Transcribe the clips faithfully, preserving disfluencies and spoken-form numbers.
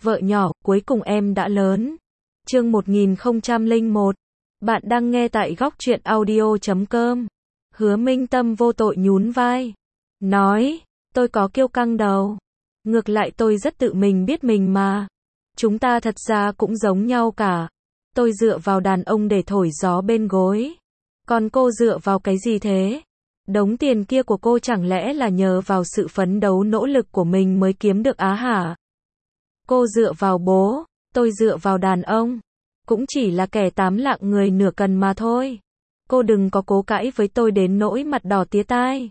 Vợ nhỏ, cuối cùng em đã lớn. Chương một nghìn không trăm lẻ một. Bạn đang nghe tại góc truyện audio chấm com. Hứa Minh Tâm vô tội nhún vai. Nói, tôi có kiêu căng đâu. Ngược lại tôi rất tự mình biết mình mà. Chúng ta thật ra cũng giống nhau cả. Tôi dựa vào đàn ông để thổi gió bên gối. Còn cô dựa vào cái gì thế? Đống tiền kia của cô chẳng lẽ là nhờ vào sự phấn đấu nỗ lực của mình mới kiếm được á hả? Cô dựa vào bố, tôi dựa vào đàn ông. Cũng chỉ là kẻ tám lạng người nửa cần mà thôi. Cô đừng có cố cãi với tôi đến nỗi mặt đỏ tía tai.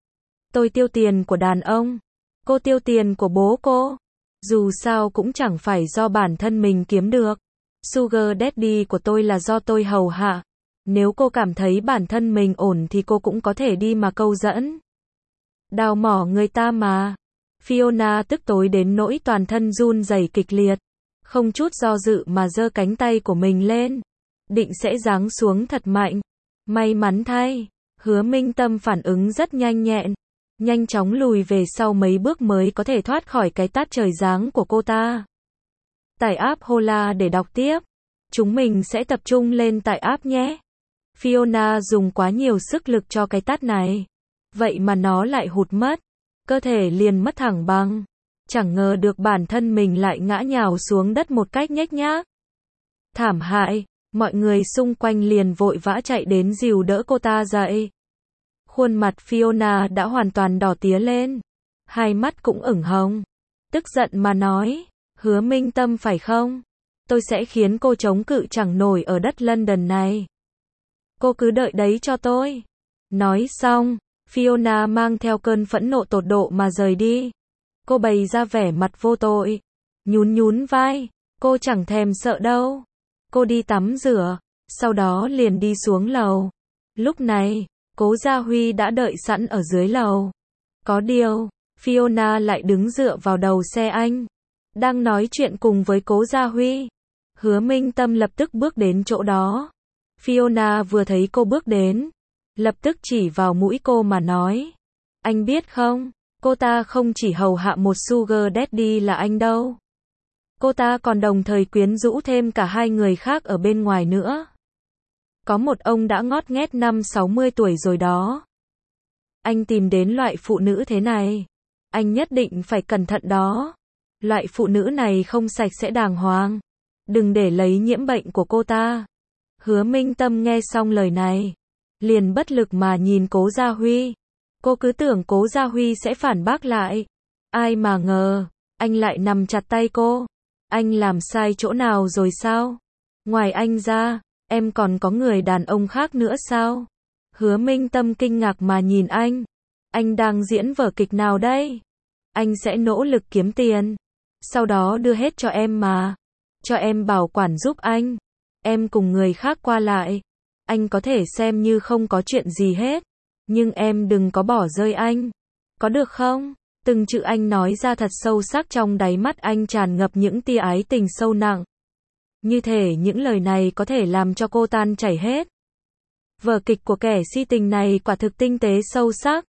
Tôi tiêu tiền của đàn ông. Cô tiêu tiền của bố cô. Dù sao cũng chẳng phải do bản thân mình kiếm được. Sugar Daddy của tôi là do tôi hầu hạ. Nếu cô cảm thấy bản thân mình ổn thì cô cũng có thể đi mà câu dẫn. Đào mỏ người ta mà. Fiona tức tối đến nỗi toàn thân run rẩy kịch liệt. Không chút do dự mà giơ cánh tay của mình lên. Định sẽ giáng xuống thật mạnh. May mắn thay, Hứa Minh Tâm phản ứng rất nhanh nhẹn. Nhanh chóng lùi về sau mấy bước mới có thể thoát khỏi cái tát trời giáng của cô ta. Tải app Hola để đọc tiếp. Chúng mình sẽ tập trung lên tải app nhé. Fiona dùng quá nhiều sức lực cho cái tát này. Vậy mà nó lại hụt mất. Cơ thể liền mất thẳng bằng. Chẳng ngờ được bản thân mình lại ngã nhào xuống đất một cách nhếch nhác. Thảm hại, mọi người xung quanh liền vội vã chạy đến dìu đỡ cô ta dậy. Khuôn mặt Fiona đã hoàn toàn đỏ tía lên. Hai mắt cũng ửng hồng. Tức giận mà nói, Hứa Minh Tâm phải không? Tôi sẽ khiến cô chống cự chẳng nổi ở đất London này. Cô cứ đợi đấy cho tôi. Nói xong, Fiona mang theo cơn phẫn nộ tột độ mà rời đi. Cô bày ra vẻ mặt vô tội. Nhún nhún vai. Cô chẳng thèm sợ đâu. Cô đi tắm rửa. Sau đó liền đi xuống lầu. Lúc này, Cố Gia Huy đã đợi sẵn ở dưới lầu. Có điều, Fiona lại đứng dựa vào đầu xe anh. Đang nói chuyện cùng với Cố Gia Huy. Hứa Minh Tâm lập tức bước đến chỗ đó. Fiona vừa thấy cô bước đến. Lập tức chỉ vào mũi cô mà nói. Anh biết không, cô ta không chỉ hầu hạ một sugar daddy là anh đâu. Cô ta còn đồng thời quyến rũ thêm cả hai người khác ở bên ngoài nữa. Có một ông đã ngót nghét năm sáu mươi tuổi rồi đó. Anh tìm đến loại phụ nữ thế này. Anh nhất định phải cẩn thận đó. Loại phụ nữ này không sạch sẽ đàng hoàng. Đừng để lấy nhiễm bệnh của cô ta. Hứa Minh Tâm nghe xong lời này. Liền bất lực mà nhìn Cố Gia Huy. Cô cứ tưởng Cố Gia Huy sẽ phản bác lại. Ai mà ngờ, anh lại nắm chặt tay cô. Anh làm sai chỗ nào rồi sao? Ngoài anh ra, em còn có người đàn ông khác nữa sao? Hứa Minh Tâm kinh ngạc mà nhìn anh. Anh đang diễn vở kịch nào đây? Anh sẽ nỗ lực kiếm tiền. Sau đó đưa hết cho em mà. Cho em bảo quản giúp anh. Em cùng người khác qua lại. Anh có thể xem như không có chuyện gì hết. Nhưng em đừng có bỏ rơi anh. Có được không? Từng chữ anh nói ra thật sâu sắc, trong đáy mắt anh tràn ngập những tia ái tình sâu nặng. Như thể những lời này có thể làm cho cô tan chảy hết. Vở kịch của kẻ si tình này quả thực tinh tế sâu sắc.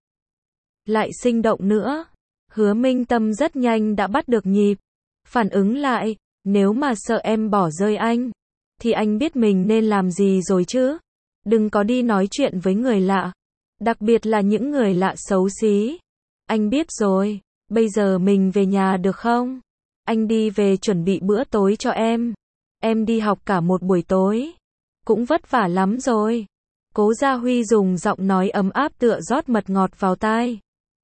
Lại sinh động nữa. Hứa Minh Tâm rất nhanh đã bắt được nhịp. Phản ứng lại, nếu mà sợ em bỏ rơi anh, thì anh biết mình nên làm gì rồi chứ. Đừng có đi nói chuyện với người lạ. Đặc biệt là những người lạ xấu xí. Anh biết rồi, bây giờ mình về nhà được không? Anh đi về chuẩn bị bữa tối cho em. Em đi học cả một buổi tối. Cũng vất vả lắm rồi. Cố Gia Huy dùng giọng nói ấm áp tựa rót mật ngọt vào tai.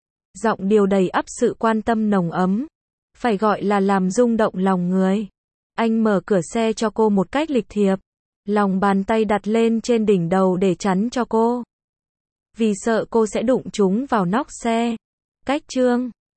Giọng điều đầy ắp sự quan tâm nồng ấm. Phải gọi là làm rung động lòng người. Anh mở cửa xe cho cô một cách lịch thiệp. Lòng bàn tay đặt lên trên đỉnh đầu để chắn cho cô. Vì sợ cô sẽ đụng chúng vào nóc xe. Cách chương